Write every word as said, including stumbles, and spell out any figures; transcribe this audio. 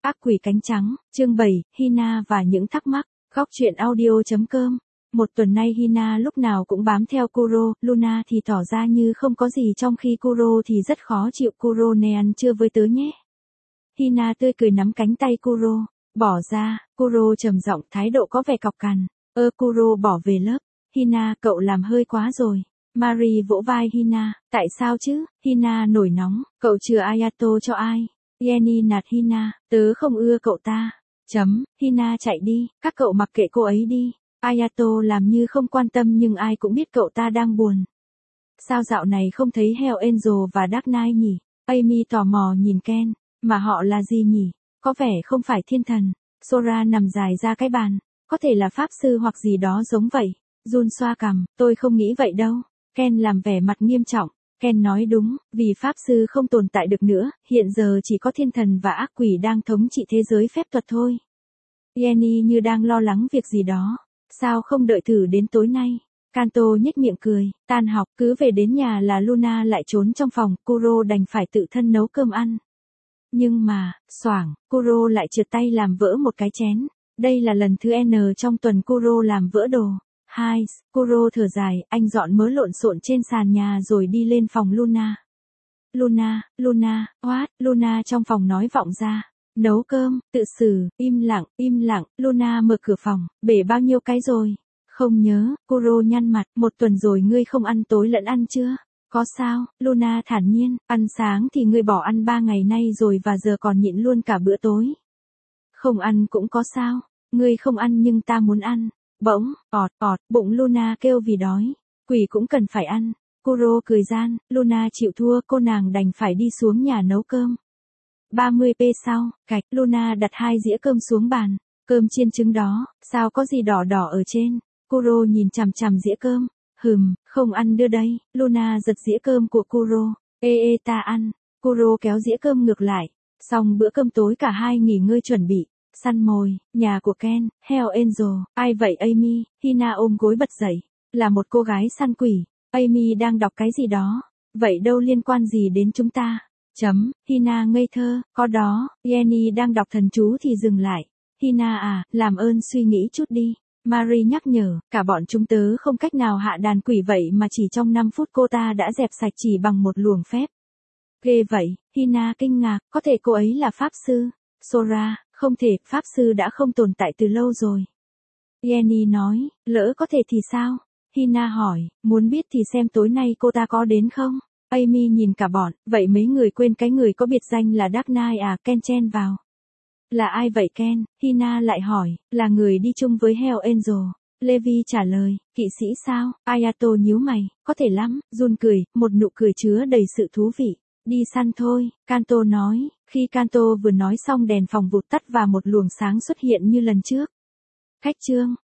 Ác quỷ cánh trắng, chương bảy, Hina và những thắc mắc, góc truyện audio.com. Một tuần nay Hina lúc nào cũng bám theo Kuro, Luna thì tỏ ra như không có gì trong khi Kuro thì rất khó chịu. Kuro nè ăn trưa với tớ nhé. Hina tươi cười nắm cánh tay Kuro, bỏ ra, Kuro trầm giọng thái độ có vẻ cọc cằn. Ơ Kuro bỏ về lớp, Hina cậu làm hơi quá rồi. Mari vỗ vai Hina, tại sao chứ, Hina nổi nóng, cậu chừa Ayato cho ai? Jenny nạt Hina, tớ không ưa cậu ta. Chấm, Hina chạy đi, các cậu mặc kệ cô ấy đi. Ayato làm như không quan tâm nhưng ai cũng biết cậu ta đang buồn. Sao dạo này không thấy Hell Angel và Dark Knight nhỉ? Amy tò mò nhìn Ken, mà họ là gì nhỉ? Có vẻ không phải thiên thần. Sora nằm dài ra cái bàn, có thể là pháp sư hoặc gì đó giống vậy. Jun xoa cằm, tôi không nghĩ vậy đâu. Ken làm vẻ mặt nghiêm trọng. Ken nói đúng, vì pháp sư không tồn tại được nữa, hiện giờ chỉ có thiên thần và ác quỷ đang thống trị thế giới phép thuật thôi. Jenny như đang lo lắng việc gì đó. Sao không đợi thử đến tối nay? Kanto nhếch miệng cười, tan học cứ về đến nhà là Luna lại trốn trong phòng, Kuro đành phải tự thân nấu cơm ăn. Nhưng mà, xoảng, Kuro lại trượt tay làm vỡ một cái chén. Đây là lần thứ N trong tuần Kuro làm vỡ đồ. Hai, Kuro thở dài, anh dọn mớ lộn xộn trên sàn nhà rồi đi lên phòng Luna. Luna, Luna, what, Luna trong phòng nói vọng ra. Nấu cơm, tự xử, im lặng, im lặng, Luna mở cửa phòng, bể bao nhiêu cái rồi? Không nhớ, Kuro nhăn mặt, một tuần rồi ngươi không ăn tối lẫn ăn trưa. Có sao, Luna thản nhiên, ăn sáng thì ngươi bỏ ăn ba ngày nay rồi và giờ còn nhịn luôn cả bữa tối. Không ăn cũng có sao, ngươi không ăn nhưng ta muốn ăn. Bỗng, ọt, ọt, bụng Luna kêu vì đói. Quỷ cũng cần phải ăn. Kuro cười gian, Luna chịu thua, cô nàng đành phải đi xuống nhà nấu cơm. ba mươi phút sau, cạch, Luna đặt hai dĩa cơm xuống bàn. Cơm chiên trứng đó, sao có gì đỏ đỏ ở trên? Kuro nhìn chằm chằm dĩa cơm. Hừm, không ăn đưa đây. Luna giật dĩa cơm của Kuro. Ê ê ta ăn. Kuro kéo dĩa cơm ngược lại. Xong bữa cơm tối cả hai nghỉ ngơi chuẩn bị. Săn mồi, nhà của Ken, Hell Angel, ai vậy Amy? Hina ôm gối bật dậy, là một cô gái săn quỷ. Amy đang đọc cái gì đó, vậy đâu liên quan gì đến chúng ta? Chấm, Hina ngây thơ, có đó, Jenny đang đọc thần chú thì dừng lại. Hina à, làm ơn suy nghĩ chút đi. Mary nhắc nhở, cả bọn chúng tớ không cách nào hạ đàn quỷ vậy mà chỉ trong năm phút cô ta đã dẹp sạch chỉ bằng một luồng phép. Ghê vậy, Hina kinh ngạc, có thể cô ấy là pháp sư. Sora, không thể, pháp sư đã không tồn tại từ lâu rồi. Jenny nói, lỡ có thể thì sao? Hina hỏi, muốn biết thì xem tối nay cô ta có đến không? Amy nhìn cả bọn, vậy mấy người quên cái người có biệt danh là Dark Knight à? Ken chen vào. Là ai vậy Ken? Hina lại hỏi, là người đi chung với Hell Angel. Levi trả lời, kỵ sĩ sao? Ayato nhíu mày, có thể lắm. Jun cười, một nụ cười chứa đầy sự thú vị. Đi săn thôi, Kanto nói. Khi Kanto vừa nói xong đèn phòng vụt tắt và một luồng sáng xuất hiện như lần trước. Khách trương,